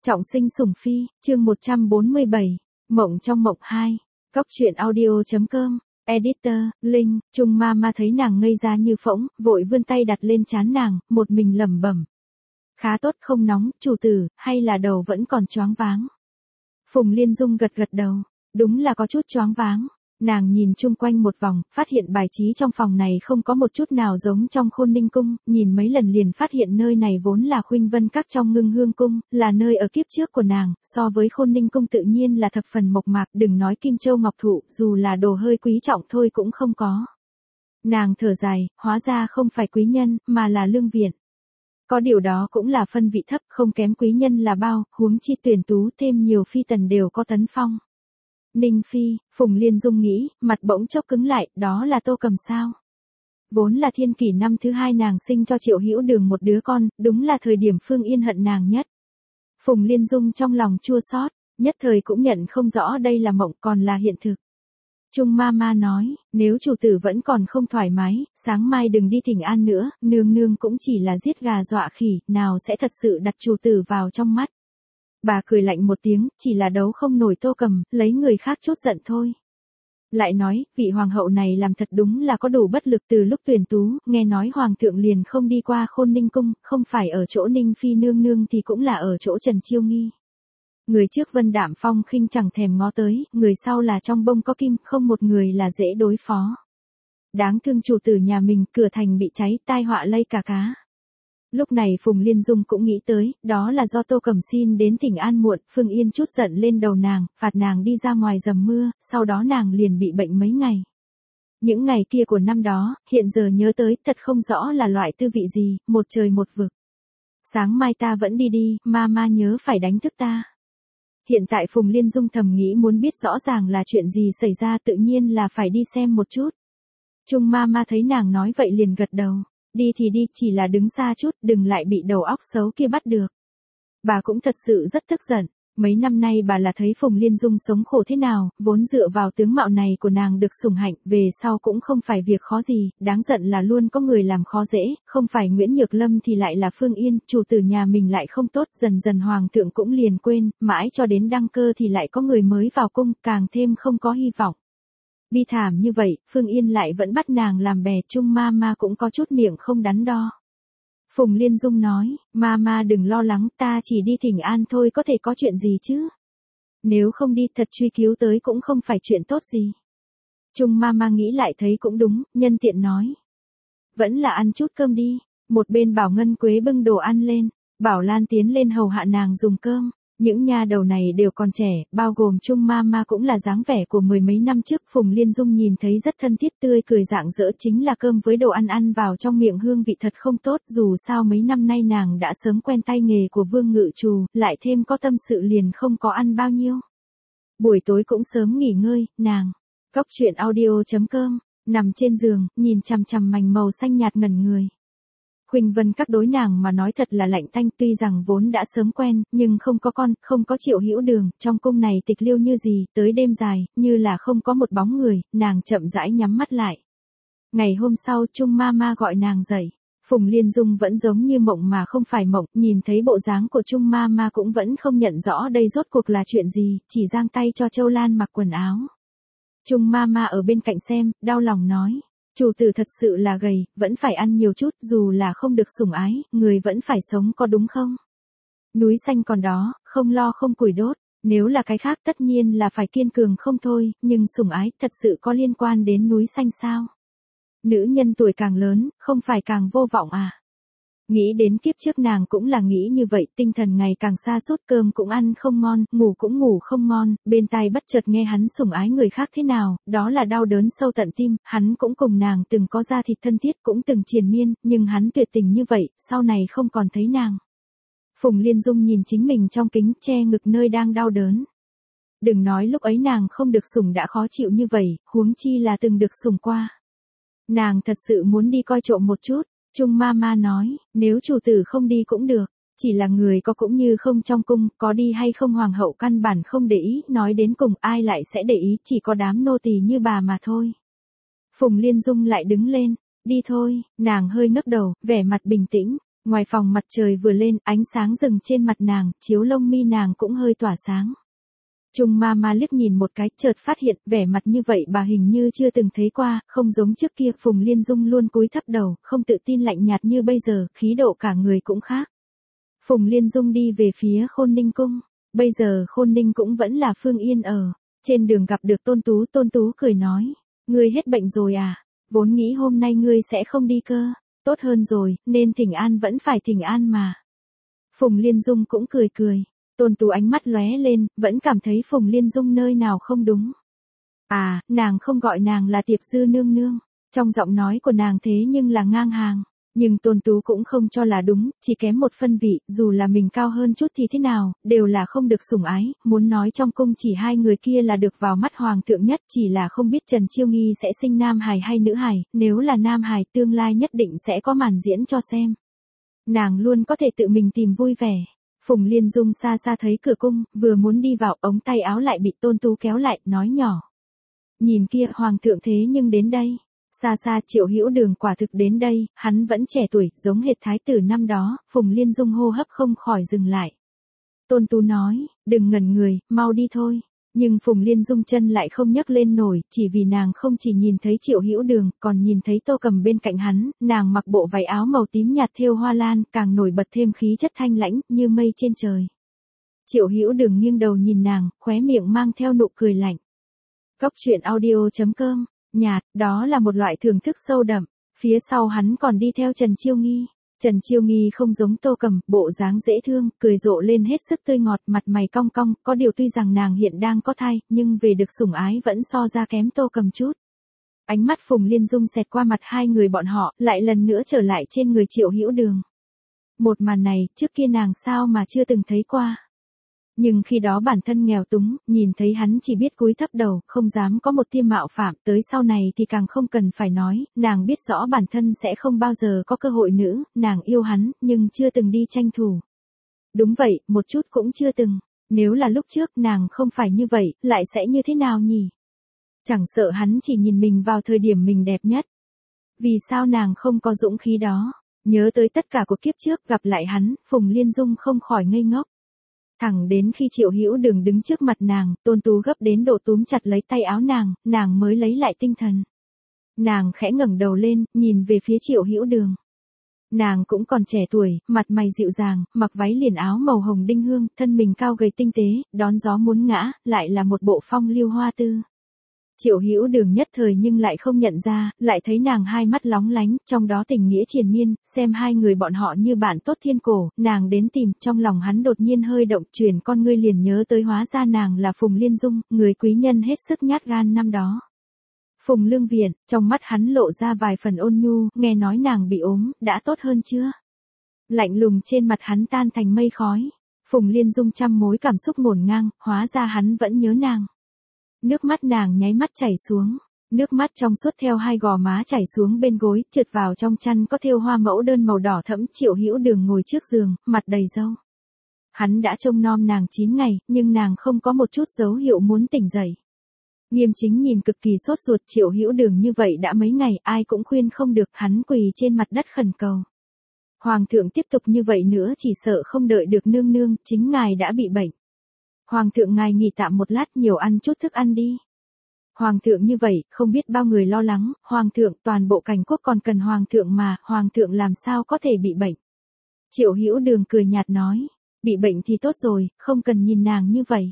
Trọng sinh sủng phi, chương 147, Mộng trong mộng 2, Góc truyện audio.com, Editor, Linh, Trung Mama thấy nàng ngây ra như phỗng, vội vươn tay đặt lên trán nàng, một mình lẩm bẩm. Khá tốt không nóng, chủ tử, hay là đầu vẫn còn choáng váng. Phùng Liên Dung gật gật đầu, đúng là có chút choáng váng. Nàng nhìn chung quanh một vòng, phát hiện bài trí trong phòng này không có một chút nào giống trong Khôn Ninh Cung, nhìn mấy lần liền phát hiện nơi này vốn là Khuynh Vân Các trong Ngưng Hương Cung, là nơi ở kiếp trước của nàng, so với Khôn Ninh Cung tự nhiên là thập phần mộc mạc, đừng nói kim châu ngọc thụ, dù là đồ hơi quý trọng thôi cũng không có. Nàng thở dài, hóa ra không phải quý nhân, mà là lương viện. Có điều đó cũng là phân vị thấp, không kém quý nhân là bao, huống chi tuyển tú thêm nhiều phi tần đều có tấn phong. Ninh Phi, Phùng Liên Dung nghĩ, mặt bỗng chốc cứng lại, đó là Tô Cầm sao? Vốn là thiên kỷ năm thứ 2 nàng sinh cho Triệu Hữu Đường một đứa con, đúng là thời điểm Phương Yên hận nàng nhất. Phùng Liên Dung trong lòng chua xót, nhất thời cũng nhận không rõ đây là mộng còn là hiện thực. Trung Mama nói, nếu chủ tử vẫn còn không thoải mái, sáng mai đừng đi Thỉnh An nữa, nương nương cũng chỉ là giết gà dọa khỉ, nào sẽ thật sự đặt chủ tử vào trong mắt. Bà cười lạnh một tiếng, chỉ là đấu không nổi Tô Cầm, lấy người khác chút giận thôi. Lại nói, vị hoàng hậu này làm thật đúng là có đủ bất lực từ lúc tuyển tú, nghe nói hoàng thượng liền không đi qua Khôn Ninh Cung, không phải ở chỗ Ninh Phi nương nương thì cũng là ở chỗ Trần Chiêu Nghi. Người trước Vân Đạm Phong khinh chẳng thèm ngó tới, người sau là trong bông có kim, không một người là dễ đối phó. Đáng thương chủ tử nhà mình, cửa thành bị cháy, tai họa lây cả cá. Lúc này Phùng Liên Dung cũng nghĩ tới, đó là do Tô Cầm xin đến Thỉnh An muộn, Phương Yên chút giận lên đầu nàng, phạt nàng đi ra ngoài dầm mưa, sau đó nàng liền bị bệnh mấy ngày. Những ngày kia của năm đó, hiện giờ nhớ tới, thật không rõ là loại tư vị gì, một trời một vực. Sáng mai ta vẫn đi, Mama nhớ phải đánh thức ta. Hiện tại Phùng Liên Dung thầm nghĩ muốn biết rõ ràng là chuyện gì xảy ra, tự nhiên là phải đi xem một chút. Trung Mama thấy nàng nói vậy liền gật đầu. Đi thì đi, chỉ là đứng xa chút, đừng lại bị đầu óc xấu kia bắt được. Bà cũng thật sự rất tức giận. Mấy năm nay bà là thấy Phùng Liên Dung sống khổ thế nào, vốn dựa vào tướng mạo này của nàng được sủng hạnh, về sau cũng không phải việc khó gì, đáng giận là luôn có người làm khó dễ, không phải Nguyễn Nhược Lâm thì lại là Phương Yên, chủ tử nhà mình lại không tốt, dần dần hoàng thượng cũng liền quên, mãi cho đến đăng cơ thì lại có người mới vào cung, càng thêm không có hy vọng. Bi thảm như vậy, Phương Yên lại vẫn bắt nàng làm bè, Trung Mama cũng có chút miệng không đắn đo. Phùng Liên Dung nói, Mama đừng lo lắng, ta chỉ đi Thỉnh An thôi, có thể có chuyện gì chứ? Nếu không đi thật truy cứu tới cũng không phải chuyện tốt gì. Trung Mama nghĩ lại thấy cũng đúng, nhân tiện nói. Vẫn là ăn chút cơm đi. Một bên Bảo Ngân Quế bưng đồ ăn lên, Bảo Lan tiến lên hầu hạ nàng dùng cơm. Những nha đầu này đều còn trẻ, bao gồm Trung Mama cũng là dáng vẻ của mười mấy năm trước. Phùng Liên Dung nhìn thấy rất thân thiết tươi cười rạng rỡ, chính là cơm với đồ ăn vào trong miệng hương vị thật không tốt. Dù sao mấy năm nay nàng đã sớm quen tay nghề của Vương Ngự Trù, lại thêm có tâm sự liền không có ăn bao nhiêu. Buổi tối cũng sớm nghỉ ngơi, nàng, Góc truyện audio.com, nằm trên giường, nhìn chằm chằm mành màu xanh nhạt ngẩn người. Khuynh Vân Các đối nàng mà nói thật là lạnh tanh, tuy rằng vốn đã sớm quen, nhưng không có con, không có Triệu Hữu Đường, trong cung này tịch liêu như gì, tới đêm dài, như là không có một bóng người, nàng chậm rãi nhắm mắt lại. Ngày hôm sau Trung Mama gọi nàng dậy, Phùng Liên Dung vẫn giống như mộng mà không phải mộng, nhìn thấy bộ dáng của Trung Mama cũng vẫn không nhận rõ đây rốt cuộc là chuyện gì, chỉ giang tay cho Châu Lan mặc quần áo. Trung Mama ở bên cạnh xem, đau lòng nói. Chủ tử thật sự là gầy, vẫn phải ăn nhiều chút, dù là không được sủng ái, người vẫn phải sống có đúng không? Núi xanh còn đó, không lo không củi đốt, nếu là cái khác tất nhiên là phải kiên cường không thôi, nhưng sủng ái thật sự có liên quan đến núi xanh sao? Nữ nhân tuổi càng lớn, không phải càng vô vọng à? Nghĩ đến kiếp trước nàng cũng là nghĩ như vậy, tinh thần ngày càng sa sút, cơm cũng ăn không ngon, ngủ cũng ngủ không ngon, bên tai bất chợt nghe hắn sủng ái người khác thế nào, đó là đau đớn sâu tận tim, hắn cũng cùng nàng từng có da thịt thân thiết, cũng từng triền miên, nhưng hắn tuyệt tình như vậy, sau này không còn thấy nàng. Phùng Liên Dung nhìn chính mình trong kính, che ngực nơi đang đau đớn. Đừng nói lúc ấy nàng không được sủng đã khó chịu như vậy, huống chi là từng được sủng qua. Nàng thật sự muốn đi coi trộm một chút. Trung Mama nói, nếu chủ tử không đi cũng được, chỉ là người có cũng như không trong cung, có đi hay không hoàng hậu căn bản không để ý, nói đến cùng ai lại sẽ để ý, chỉ có đám nô tỳ như bà mà thôi. Phùng Liên Dung lại đứng lên, đi thôi, nàng hơi ngước đầu, vẻ mặt bình tĩnh, Ngoài phòng mặt trời vừa lên, ánh sáng rừng trên mặt nàng, chiếu lông mi nàng cũng hơi tỏa sáng. Trung Mama liếc nhìn một cái, chợt phát hiện, vẻ mặt như vậy bà hình như chưa từng thấy qua, không giống trước kia. Phùng Liên Dung luôn cúi thấp đầu, không tự tin lạnh nhạt như bây giờ, khí độ cả người cũng khác. Phùng Liên Dung đi về phía Khôn Ninh cung. Bây giờ Khôn Ninh cũng vẫn là Phương Yên ở. Trên đường gặp được Tôn Tú cười nói, ngươi hết bệnh rồi à? Vốn nghĩ hôm nay ngươi sẽ không đi cơ. Tốt hơn rồi, nên thỉnh an vẫn phải thỉnh an mà. Phùng Liên Dung cũng cười cười. Tôn Tú ánh mắt lóe lên, vẫn cảm thấy Phùng Liên Dung nơi nào không đúng. À, nàng không gọi nàng là Tiệp Dư nương nương. Trong giọng nói của nàng thế nhưng là ngang hàng. Nhưng Tôn Tú cũng không cho là đúng, chỉ kém một phân vị, dù là mình cao hơn chút thì thế nào, đều là không được sủng ái, muốn nói trong cung chỉ hai người kia là được vào mắt hoàng thượng nhất, chỉ là không biết Trần Chiêu Nghi sẽ sinh nam hài hay nữ hài, nếu là nam hài tương lai nhất định sẽ có màn diễn cho xem. Nàng luôn có thể tự mình tìm vui vẻ. Phùng Liên Dung xa xa thấy cửa cung, vừa muốn đi vào, ống tay áo lại bị Tôn Tú kéo lại, nói nhỏ. Nhìn kia, hoàng thượng thế nhưng đến đây. Xa xa Triệu Hữu Đường quả thực đến đây, hắn vẫn trẻ tuổi, giống hệt thái tử năm đó. Phùng Liên Dung hô hấp không khỏi dừng lại. Tôn Tú nói, đừng ngẩn người, mau đi thôi. Nhưng Phùng Liên Dung chân lại không nhấc lên nổi, chỉ vì nàng không chỉ nhìn thấy Triệu Hữu Đường, còn nhìn thấy Tô Cầm bên cạnh hắn. Nàng mặc bộ váy áo màu tím nhạt thêu hoa lan, càng nổi bật thêm khí chất thanh lãnh, như mây trên trời. Triệu Hữu Đường nghiêng đầu nhìn nàng, khóe miệng mang theo nụ cười lạnh. Cóc truyện audio.com. Nhạt, đó là một loại thưởng thức sâu đậm. Phía sau hắn còn đi theo Trần Chiêu Nghi. Trần Chiêu Nghi không giống Tô Cầm, bộ dáng dễ thương, cười rộ lên hết sức tươi ngọt, mặt mày cong cong, có điều tuy rằng nàng hiện đang có thai, nhưng về được sủng ái vẫn so ra kém Tô Cầm chút. Ánh mắt Phùng Liên Dung xẹt qua mặt hai người bọn họ, lại lần nữa trở lại trên người Triệu Hữu Đường. Một màn này, trước kia nàng sao mà chưa từng thấy qua. Nhưng khi đó bản thân nghèo túng, nhìn thấy hắn chỉ biết cúi thấp đầu, không dám có một tia mạo phạm, tới sau này thì càng không cần phải nói, nàng biết rõ bản thân sẽ không bao giờ có cơ hội nữa, nàng yêu hắn, nhưng chưa từng đi tranh thủ. Đúng vậy, một chút cũng chưa từng, nếu là lúc trước nàng không phải như vậy, lại sẽ như thế nào nhỉ? Chẳng sợ hắn chỉ nhìn mình vào thời điểm mình đẹp nhất. Vì sao nàng không có dũng khí đó? Nhớ tới tất cả cuộc kiếp trước gặp lại hắn, Phùng Liên Dung không khỏi ngây ngốc. Thẳng đến khi Triệu Hữu Đường đứng trước mặt nàng, Tôn Tú gấp đến độ túm chặt lấy tay áo nàng mới lấy lại tinh thần. Nàng khẽ ngẩng đầu lên, nhìn về phía Triệu Hữu Đường. Nàng cũng còn trẻ tuổi, mặt mày dịu dàng, mặc váy liền áo màu hồng đinh hương, thân mình cao gầy tinh tế, đón gió muốn ngã, lại là một bộ phong lưu hoa tư. Triệu Hữu Đường nhất thời nhưng lại không nhận ra, lại thấy nàng hai mắt lóng lánh, trong đó tình nghĩa triền miên, xem hai người bọn họ như bạn tốt thiên cổ, nàng đến tìm, trong lòng hắn đột nhiên hơi động, chuyển con ngươi liền nhớ tới hóa ra nàng là Phùng Liên Dung, người quý nhân hết sức nhát gan năm đó. Phùng Lương Viện, trong mắt hắn lộ ra vài phần ôn nhu, nghe nói nàng bị ốm, đã tốt hơn chưa? Lạnh lùng trên mặt hắn tan thành mây khói. Phùng Liên Dung trăm mối cảm xúc ngổn ngang, hóa ra hắn vẫn nhớ nàng. Nước mắt nàng nháy mắt chảy xuống, nước mắt trong suốt theo hai gò má chảy xuống bên gối, trượt vào trong chăn có thêu hoa mẫu đơn màu đỏ thẫm. Triệu Hữu Đường ngồi trước giường, mặt đầy râu. Hắn đã trông nom nàng 9 ngày, nhưng nàng không có một chút dấu hiệu muốn tỉnh dậy. Nghiêm Chính nhìn cực kỳ sốt ruột, Triệu Hữu Đường như vậy đã mấy ngày, ai cũng khuyên không được, hắn quỳ trên mặt đất khẩn cầu. Hoàng thượng tiếp tục như vậy nữa chỉ sợ không đợi được nương nương, chính ngài đã bị bệnh. Hoàng thượng ngài nghỉ tạm một lát, nhiều ăn chút thức ăn đi. Hoàng thượng như vậy, không biết bao người lo lắng, hoàng thượng, toàn bộ cảnh quốc còn cần hoàng thượng mà, hoàng thượng làm sao có thể bị bệnh. Triệu Hữu Đường cười nhạt nói, bị bệnh thì tốt rồi, không cần nhìn nàng như vậy.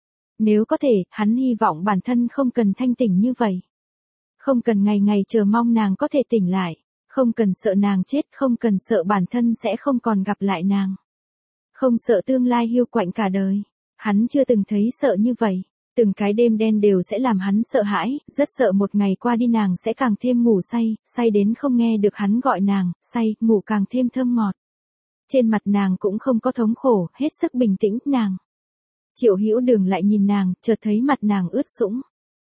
Nếu có thể, hắn hy vọng bản thân không cần thanh tỉnh như vậy. Không cần ngày ngày chờ mong nàng có thể tỉnh lại, không cần sợ nàng chết, không cần sợ bản thân sẽ không còn gặp lại nàng. Không sợ tương lai hiu quạnh cả đời. Hắn chưa từng thấy sợ như vậy, từng cái đêm đen đều sẽ làm hắn sợ hãi, rất sợ một ngày qua đi nàng sẽ càng thêm ngủ say, say đến không nghe được hắn gọi nàng, say, ngủ càng thêm thơm ngọt. Trên mặt nàng cũng không có thống khổ, hết sức bình tĩnh, nàng. Triệu Hữu Đường lại nhìn nàng, chợt thấy mặt nàng ướt sũng.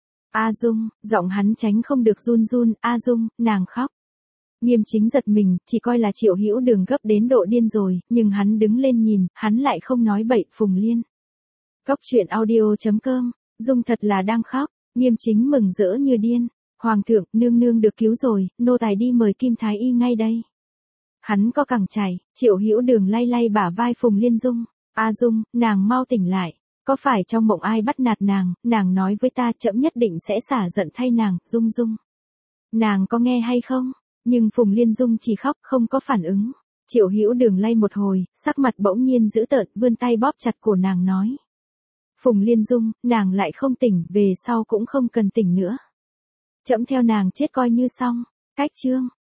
A Dung, giọng hắn tránh không được run run, A Dung, nàng khóc. Nghiêm Chính giật mình, chỉ coi là Triệu Hữu Đường gấp đến độ điên rồi, nhưng hắn đứng lên nhìn, hắn lại không nói bậy. Phùng Liên. Cóc truyện audio.com, Dung thật là đang khóc, Nghiêm Chính mừng rỡ như điên. Hoàng thượng, nương nương được cứu rồi, nô tài đi mời Kim Thái Y ngay đây. Hắn co cẳng chảy, Triệu Hữu Đường lay lay bả vai Phùng Liên Dung. A Dung, nàng mau tỉnh lại. Có phải trong mộng ai bắt nạt nàng nói với ta trẫm nhất định sẽ xả giận thay nàng, Dung Dung. Nàng có nghe hay không? Nhưng Phùng Liên Dung chỉ khóc không có phản ứng. Triệu Hữu Đường lay một hồi, sắc mặt bỗng nhiên dữ tợn, vươn tay bóp chặt cổ nàng nói. Phùng Liên Dung, nàng lại không tỉnh, về sau cũng không cần tỉnh nữa. Trẫm theo nàng chết coi như xong. Cách chương.